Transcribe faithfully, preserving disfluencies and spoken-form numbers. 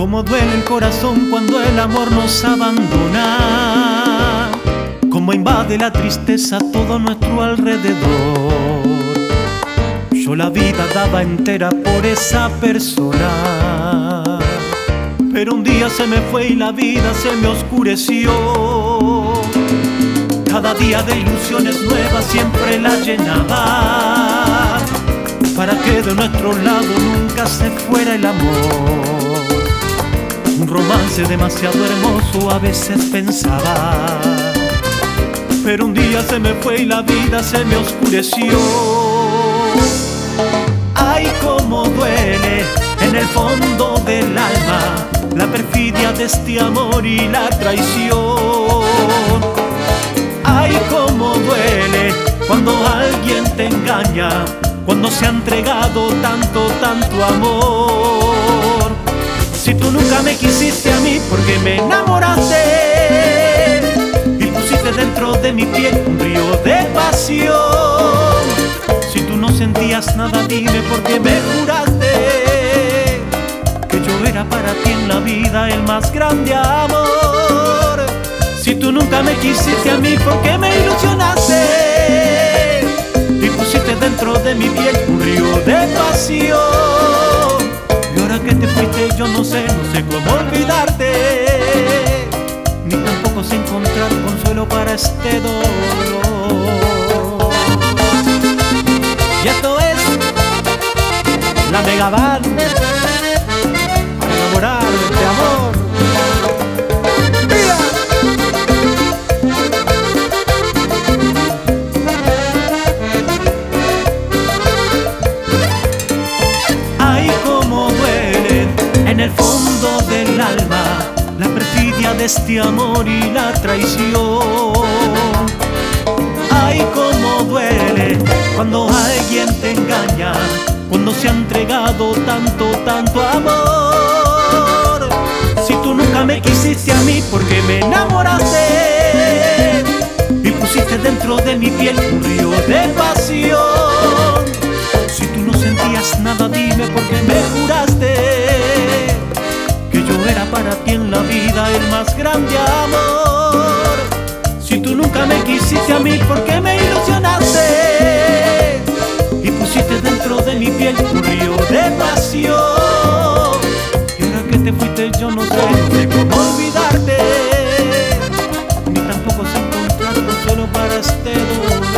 Cómo duele el corazón cuando el amor nos abandona, cómo invade la tristeza todo nuestro alrededor. Yo la vida daba entera por esa persona, pero un día se me fue y la vida se me oscureció. Cada día de ilusiones nuevas siempre la llenaba, para que de nuestro lado nunca se fuera el amor. Un romance demasiado hermoso a veces pensaba, pero un día se me fue y la vida se me oscureció. Ay, cómo duele en el fondo del alma la perfidia de este amor y la traición. Ay, cómo duele cuando alguien te engaña, cuando se ha entregado tanto, tanto amor. Si tú nunca me quisiste a mí, porque me enamoraste y pusiste dentro de mi piel un río de pasión. Si tú no sentías nada, dime por qué me juraste que yo era para ti en la vida el más grande amor. Si tú nunca me quisiste a mí, ¿por qué me ilusionaste y pusiste dentro de mi piel un río de pasión? Y ahora que te fuiste yo no sé, no sé cómo olvidarte, ni tampoco sé encontrar consuelo para este dolor. Y esto es la Megaband para enamorar de este amor. ¡Mira! Ay, cómo duele en el fondo del alma la perfidia de este amor y la traición. Ay, cómo duele cuando alguien te engaña, cuando se ha entregado tanto, tanto amor. Si tú nunca me quisiste a mí, porque me enamoraste y pusiste dentro de mi piel un río de pasión. Si tú no sentías nada, dime por qué me juraste que yo era para ti en la vida el más grande amor. Si tú nunca me quisiste a mí, ¿por qué me ilusionaste y pusiste dentro de mi piel un río de pasión? Y ahora que te fuiste yo no sé, no sé cómo olvidarte, ni tampoco sé encontrar consuelo para este dolor.